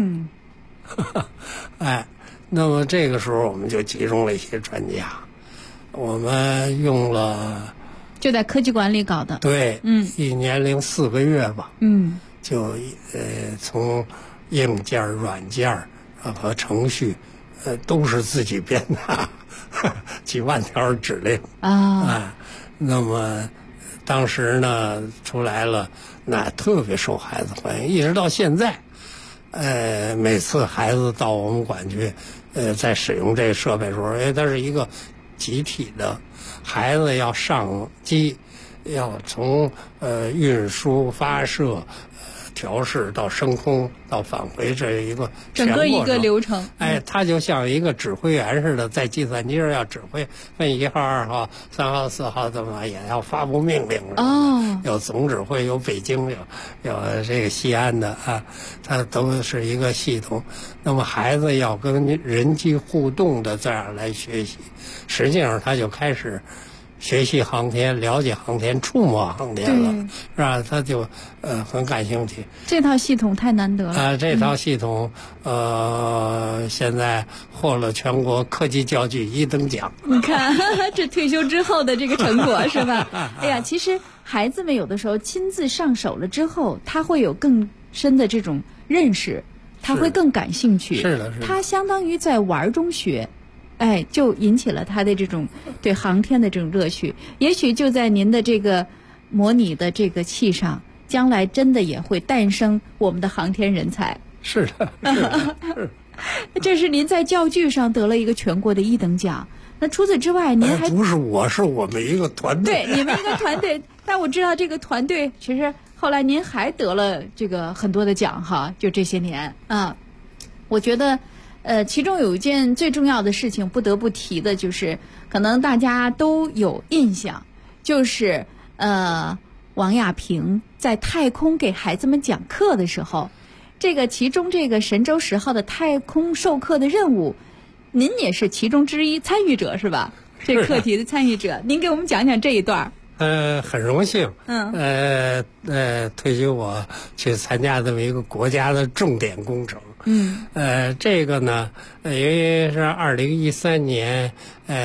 那么这个时候我们就集中了一些专家，我们用了就在科技馆里搞的。 对，1年零4个月吧。就从硬件、软件和程序，都是自己编的，几万条指令那么当时呢出来了，那特别受孩子欢迎，一直到现在。每次孩子到我们馆去，在使用这个设备的时候，它是一个集体的，孩子要上机，要从运输、发射、调试到升空到返回这一个整个一个流程。 他就像一个指挥员似的，在计算机上要指挥分1号、2号、3号、4号怎么也要发布命令有总指挥，有北京，有这个西安的它都是一个系统。那么孩子要跟人机互动的这样来学习，实际上他就开始学习航天，了解航天，触摸航天了，是吧？他就很感兴趣。 这套系统太难得了。 这套系统现在获了全国科技教具1等奖。 你看，这退休之后的这个成果是吧？哎呀，其实孩子们有的时候亲自上手了之后，他会有更深的这种认识，他会更感兴趣。 是的， 他相当于在玩中学。就引起了他的这种对航天的这种热趣。也许就在您的这个模拟的这个器上，将来真的也会诞生我们的航天人才。 是的， 这是您在教具上得了一个全国的1等奖。那除此之外，您还不是我，是我们一个团队。 对，你们一个团队。但我知道这个团队其实后来您还得了这个很多的奖哈，就这些年我觉得。其中有一件最重要的事情不得不提的，就是可能大家都有印象，就是王亚平在太空给孩子们讲课的时候，其中这个神舟10号的太空授课的任务，您也是其中之一参与者是吧？这课题的参与者，您给我们讲讲这一段。 很荣幸，推举我去参加这么一个国家的重点工程。这个呢，因为是2013年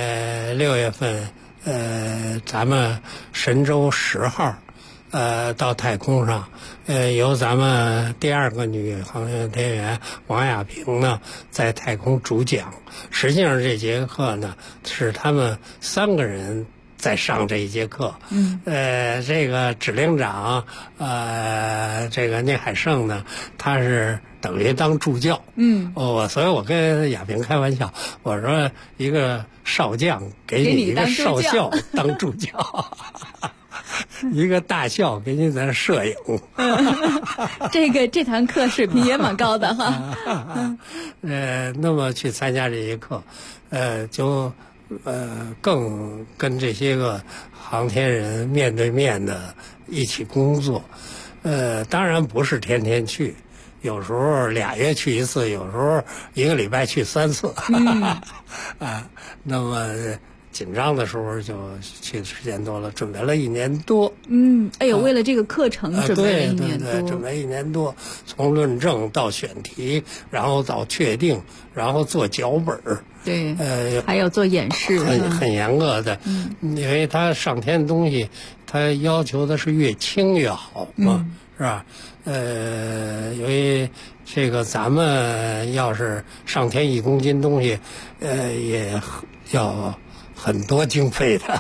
6月份，咱们神舟10号到太空上，由咱们第2个女航天员王亚平呢在太空主讲。实际上这节课呢是他们3个人在上这一节课。这个指令长，这个聂海胜呢，他是等于当助教。所以我跟亚萍开玩笑，我说一个少将给你一个少校当助教。一个大校给你在那摄影。 这堂课水平也蛮高的哈。 那么去参加这些课，就更跟这些个航天人面对面的一起工作。当然不是天天去，有时候2月去一次，有时候1个礼拜去3次。那么紧张的时候就去的时间多了，准备了1年多。 为了这个课程准备了1年多。 对，准备1年多，从论证到选题，然后到确定，然后做脚本。 对，还有做演示， 很严格的。因为他上天的东西，他要求的是越轻越好嘛，是吧？因为这个咱们要是上天1公斤东西，也要很多经费的。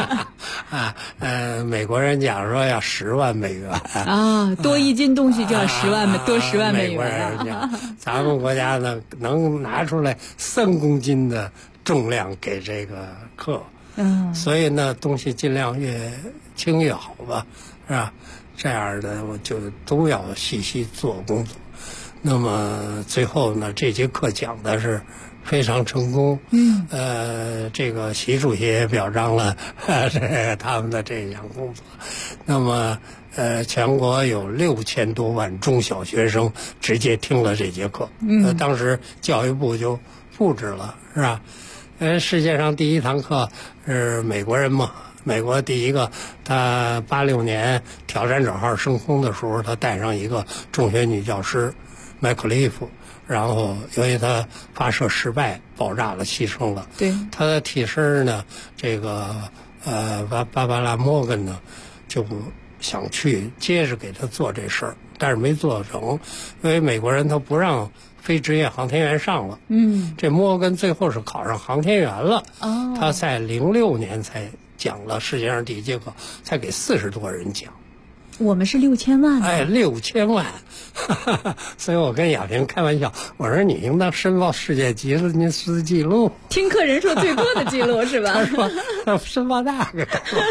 美国人讲说要10万美元多1斤东西就要10万多10万美元。 美国人讲，咱们国家呢能拿出来3公斤的重量给这个课，所以呢东西尽量越轻越好吧，是吧？这样的我就都要细细做工作。那么最后呢，这节课讲的是非常成功。这个习主席也表彰了他们的这项工作。那么全国有6000多万中小学生直接听了这节课。当时教育部就布置了，是吧？世界上第一堂课是美国人嘛。美国第一个，他86年挑战者号升空的时候，他带上一个中学女教师麦克利夫，然后由于他发射失败爆炸了，牺牲了。 对， 他的替身呢，这个芭芭拉摩根呢，就想去接着给他做这事儿，但是没做成，因为美国人他不让非职业航天员上了。这摩根最后是考上航天员了。他在06年才讲了世界上第一节课，才给40多人讲。 我们是6000万。 6000万。所以我跟亚萍开玩笑，我说你应当申报世界吉尼斯纪录， 听课人数最多的记录是吧？ 他说申报那个。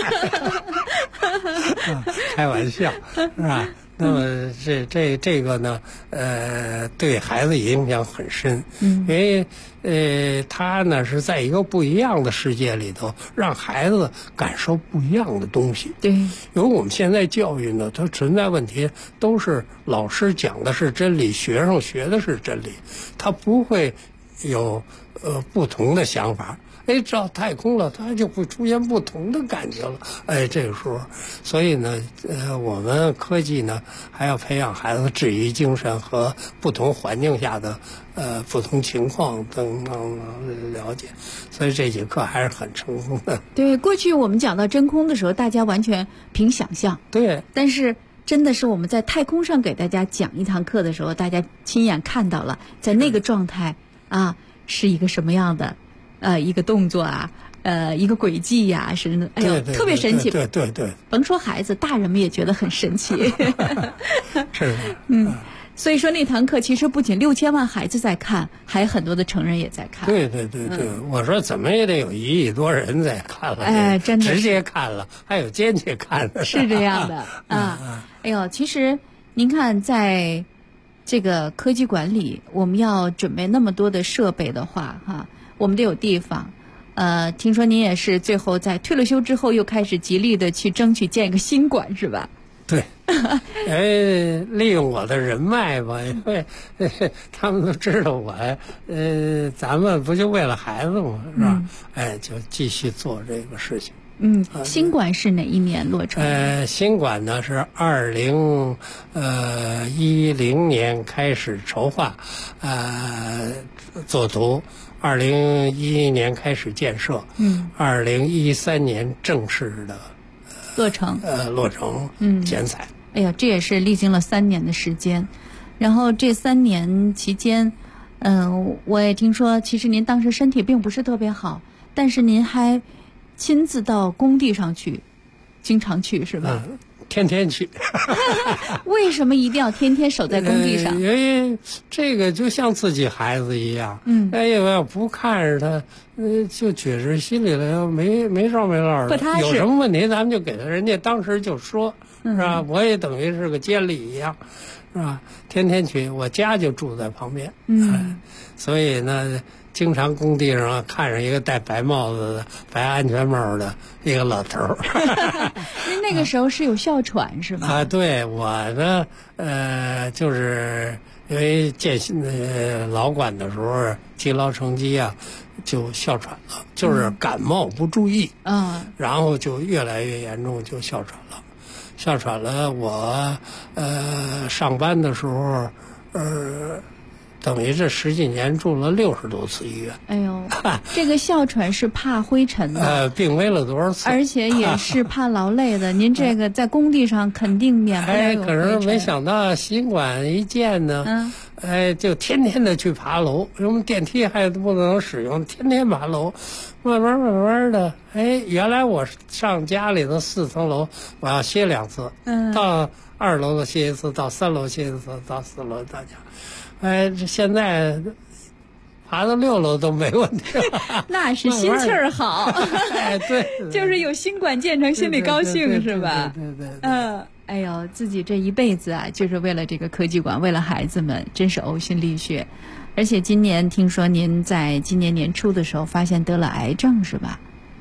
开玩笑，是吧？那么这个呢，对孩子影响很深。因为他呢是在一个不一样的世界里头，让孩子感受不一样的东西。 对， 因为我们现在教育呢，它存在问题，都是老师讲的是真理，学生学的是真理，他不会有不同的想法。到太空了，它就会出现不同的感觉了。这个时候，所以呢，我们科技呢还要培养孩子质疑精神和不同环境下的不同情况等等了解。所以这节课还是很成功的。 对，过去我们讲到真空的时候，大家完全凭想象。 对， 但是真的是我们在太空上给大家讲一堂课的时候，大家亲眼看到了，在那个状态是一个什么样的。一个动作一个轨迹呀，是特别神奇。 对， 甭说孩子，大人们也觉得很神奇。 是。 所以说那堂课其实不仅6000万孩子在看，还有很多的成人也在看。 对，我说怎么也得有1亿多人在看了。 真的直接看了，还有间接看的。 是这样的其实您看在这个科技馆里，我们要准备那么多的设备的话我们得有地方。听说您也是最后在退了休之后又开始极力的去争取建一个新馆，是吧？ 对。利用我的人脉吧，因为他们都知道我，咱们不就为了孩子嘛，是吧？就继续做这个事情。 新馆是哪一年落成？ 新馆呢是2010年开始筹划，作图，2011年开始建设，2013年正式的落成剪彩。 这也是历经了3年的时间。然后这3年期间，我也听说，其实您当时身体并不是特别好，但是您还亲自到工地上去，经常去是吧？ 天天去。 为什么一定要天天守在工地上？ 因为这个就像自己孩子一样。哎呀，要不看着他，就觉着心里头没着没落的， 不踏实。 有什么问题咱们就给他，人家当时就说，是吧？我也等于是个监理一样，是吧？天天去，我家就住在旁边。所以呢，经常工地上看着一个戴白帽子的、白安全帽的一个老头儿。 您那个时候是有哮喘是吧？ 对，我呢，就是因为建老管的时候积劳成疾啊，就哮喘了，就是感冒不注意，然后就越来越严重，就哮喘了。哮喘了，我上班的时候，等于这10几年住了60多次医院。 哎呦，这个哮喘是怕灰尘的， 病危了多少次？ 而且也是怕劳累的。您这个在工地上肯定免不了有灰尘。 可是没想到新冠一见呢，就天天的去爬楼，什么电梯还不能使用，天天爬楼，慢慢的，原来我上家里的4层楼，我要歇2次，到2楼的歇1次，到3楼歇1次，到4楼到家。这现在爬到6楼都没问题了。 那是心气儿好。 对， 就是有新馆建成，心里高兴是吧？ 对。 哎呦，自己这一辈子啊，就是为了这个科技馆，为了孩子们，真是呕心沥血。而且今年听说您在今年年初的时候发现得了癌症是吧？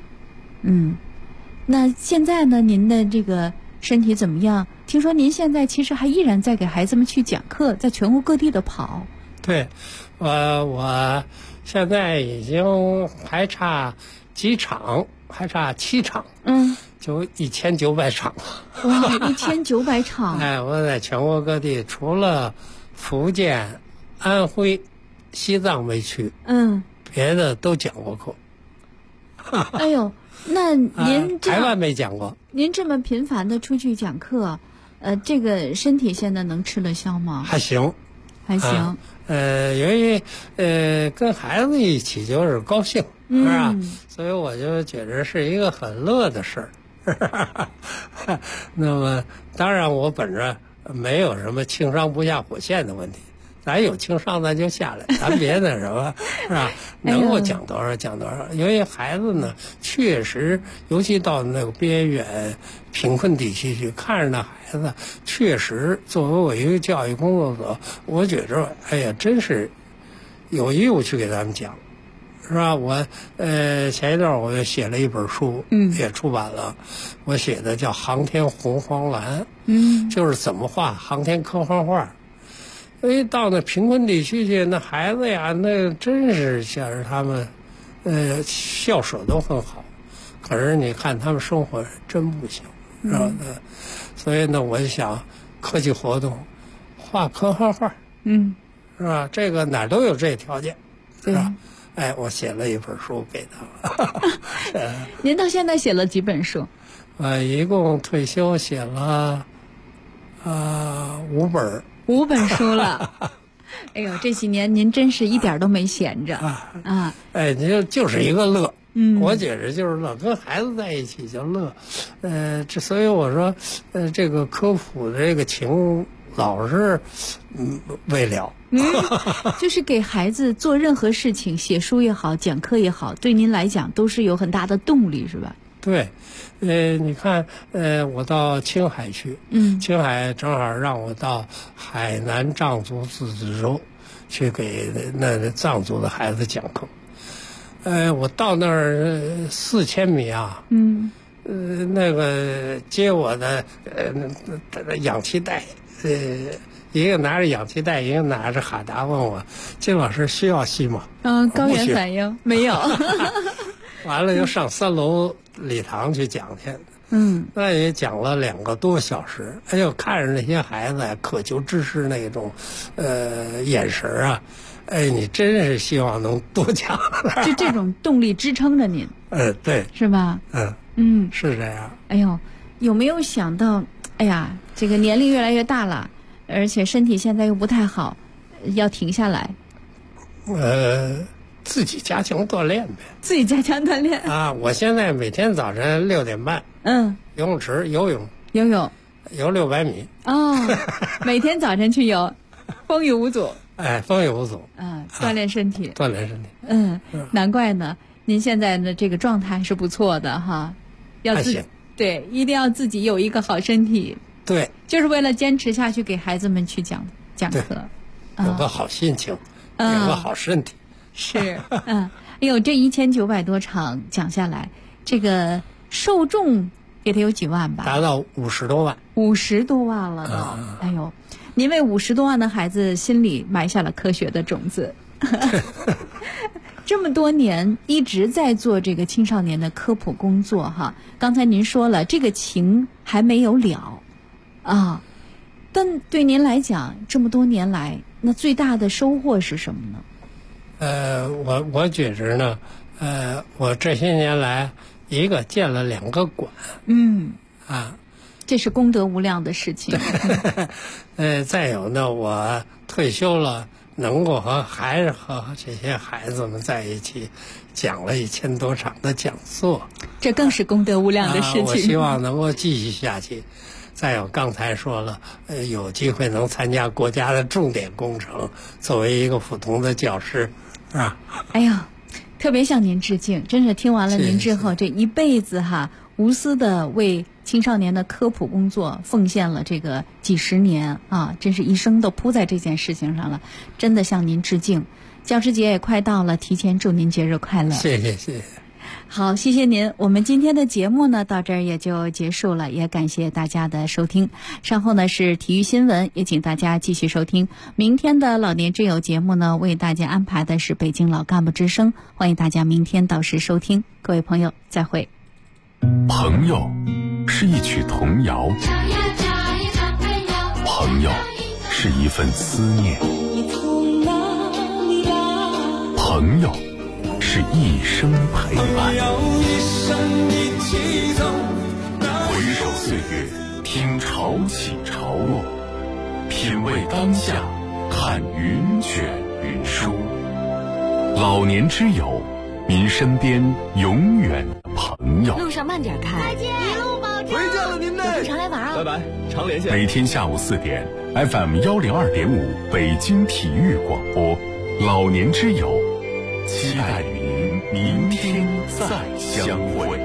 那现在呢，您的这个身体怎么样？听说您现在其实还依然在给孩子们去讲课，在全国各地的跑。 对，我现在已经还差几场，还差7场，就1900场了。 哇，1900场！ 我在全国各地，除了福建、安徽、西藏没去，别的都讲过课。 哎呦，那您台湾没讲过。 您这么频繁的出去讲课，这个身体现在能吃得消吗？ 还行。由于跟孩子一起就是高兴，是吧？所以我就觉得是一个很乐的事儿。那么当然，我本着没有什么轻伤不下火线的问题。咱有轻伤咱就下来，咱别那什么，是吧？能够讲多少讲多少。因为孩子呢，确实，尤其到那个边远贫困地区去，看着那孩子，确实作为我一个教育工作者，我觉着，哎呀，真是有义务去给他们讲，是吧？我前一段我又写了一本书，也出版了，我写的叫《航天红黄蓝》，就是怎么画航天科幻画。到那贫困地区去，那孩子呀，那真是想着他们，校舍都很好，可是你看他们生活真不行，是吧？所以呢，我就想科技活动，画科幻画，是吧？这个哪儿都有这条件，是吧？我写了一本书给他。 您到现在写了几本书？ 一共退休写了5本。 5本书了。哎呦，这几年您真是一点都没闲着啊！ 就是一个乐。我觉着就是乐，跟孩子在一起就乐。所以我说，这个科普的这个情老是未了。 就是给孩子做任何事情，写书也好，讲课也好，对您来讲都是有很大的动力，是吧？ 对，你看，我到青海去，青海正好让我到海南藏族自治州去给那藏族的孩子讲课。我到那儿4000米啊，那个接我的氧气袋，一个拿着氧气袋，一个拿着哈达，问我金老师需要吸吗？ 高原反应没有。 完了又上3楼礼堂去讲去，那也讲了2个多小时。哎呦，看着那些孩子呀，渴求知识那种，眼神啊，你真是希望能多讲。 就这种动力支撑着您。 对， 是吧？ 是这样。 哎呦，有没有想到，哎呀，这个年龄越来越大了，而且身体现在又不太好，要停下来？ 自己加强锻炼呗。 自己加强锻炼啊！我现在每天早晨6点半，游泳池游泳600米。 哦，每天早晨去游，风雨无阻。 哎，风雨无阻。 锻炼身体。 锻炼身体。 难怪呢，您现在的这个状态是不错的哈。要自己对，一定要自己有一个好身体。 对， 就是为了坚持下去，给孩子们去讲课， 有个好心情，有个好身体。 是，哎呦，这1900多场讲下来，这个受众也得有几万吧？ 达到50多万 ，50多万了都。哎呦，您为50多万的孩子心里埋下了科学的种子。这么多年一直在做这个青少年的科普工作哈。刚才您说了，这个情还没有了啊，但对您来讲，这么多年来，那最大的收获是什么呢？ 我觉着呢，我这些年来一个建了2个馆， 这是功德无量的事情。 再有呢，我退休了，能够和这些孩子们在一起，讲了1000多场的讲座， 这更是功德无量的事情。 我希望能够继续下去。再有刚才说了，有机会能参加国家的重点工程，作为一个普通的教师，是吧？ 哎呀，特别向您致敬！真是听完了您之后，这一辈子哈，无私的为青少年的科普工作奉献了这个几十年啊，真是一生都扑在这件事情上了，真的向您致敬。教师节也快到了，提前祝您节日快乐！ 谢谢。 好，谢谢您。我们今天的节目呢，到这儿也就结束了，也感谢大家的收听。稍后呢是体育新闻，也请大家继续收听。明天的老年之友节目呢，为大家安排的是北京老干部之声，欢迎大家明天到时收听。各位朋友，再会。 朋友是一曲童谣，朋友是一份思念，朋友是一生陪伴。回首岁月，听潮起潮落，品味当下，看云卷云舒。老年之友，您身边永远的朋友。 路上慢点开， 再见，一路保重。 回见了您嘞， 常来玩啊！ 拜拜，常连线。 每天下午4点 ，FM 102.5北京体育广播，老年之友，期待与您明天再相会。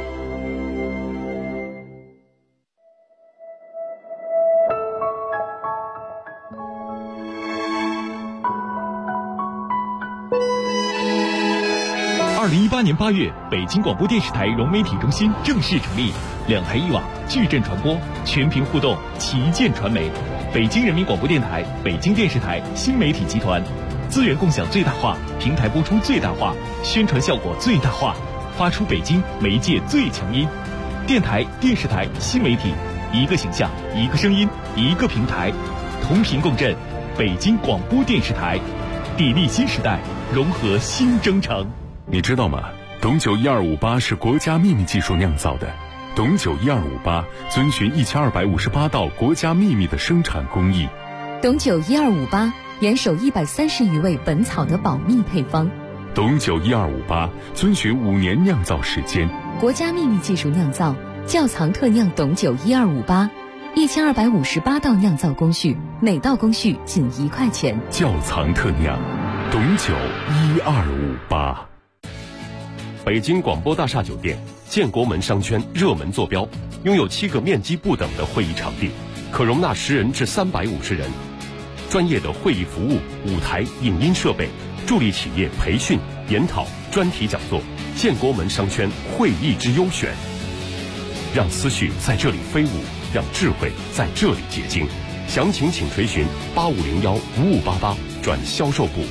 2018年8月，北京广播电视台融媒体中心正式成立，2台1网，矩阵传播，全屏互动，旗舰传媒。北京人民广播电台、北京电视台新媒体集团，资源共享最大化，平台播出最大化，宣传效果最大化，发出北京媒介最强音。电台、电视台、新媒体，一个形象，一个声音，一个平台，同频共振。北京广播电视台，砥砺新时代，融合新征程。 你知道吗？董酒1258是国家秘密技术酿造的。董酒1258遵循1258道国家秘密的生产工艺。 董酒1258严守130余味本草的保密配方。 董酒1258遵循5年酿造时间。 国家秘密技术酿造，窖藏特酿董酒1258，1258道酿造工序，每道工序仅1块钱。 窖藏特酿，董酒1258。 北京广播大厦酒店建国门商圈热门坐标，拥有7个面积不等的会议场地，可容纳10人至350人。专业的会议服务、舞台、影音设备，助力企业培训、研讨、专题讲座。建国门商圈会议之优选，让思绪在这里飞舞，让智慧在这里结晶。详情请垂询8501-5588转销售部。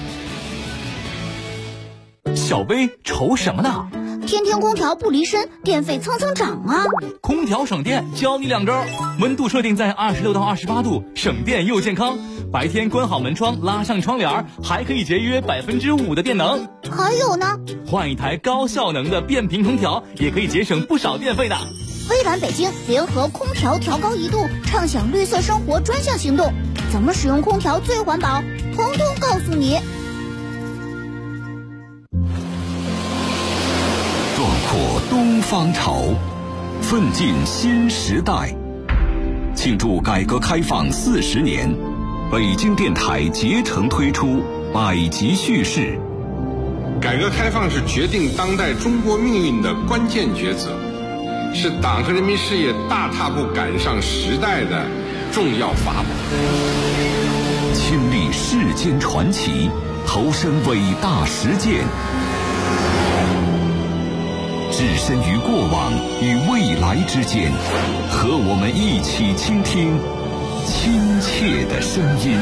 小薇愁什么呢？ 天天空调不离身，电费蹭蹭涨啊！ 空调省电，教你2招：温度设定在26到28度，省电又健康。白天关好门窗，拉上窗帘，还可以节约5%的电能。 还有呢， 换一台高效能的变频空调，也可以节省不少电费的。 微软北京联合空调调高1度，畅享绿色生活专项行动，怎么使用空调最环保？通通告诉你。 东方潮，奋进新时代。庆祝改革开放40年，北京电台竭诚推出百集叙事。 改革开放是决定当代中国命运的关键抉择，是党和人民事业大踏步赶上时代的重要法宝。 亲历世间传奇，投身伟大实践，置身于过往与未来之间，和我们一起倾听亲切的声音。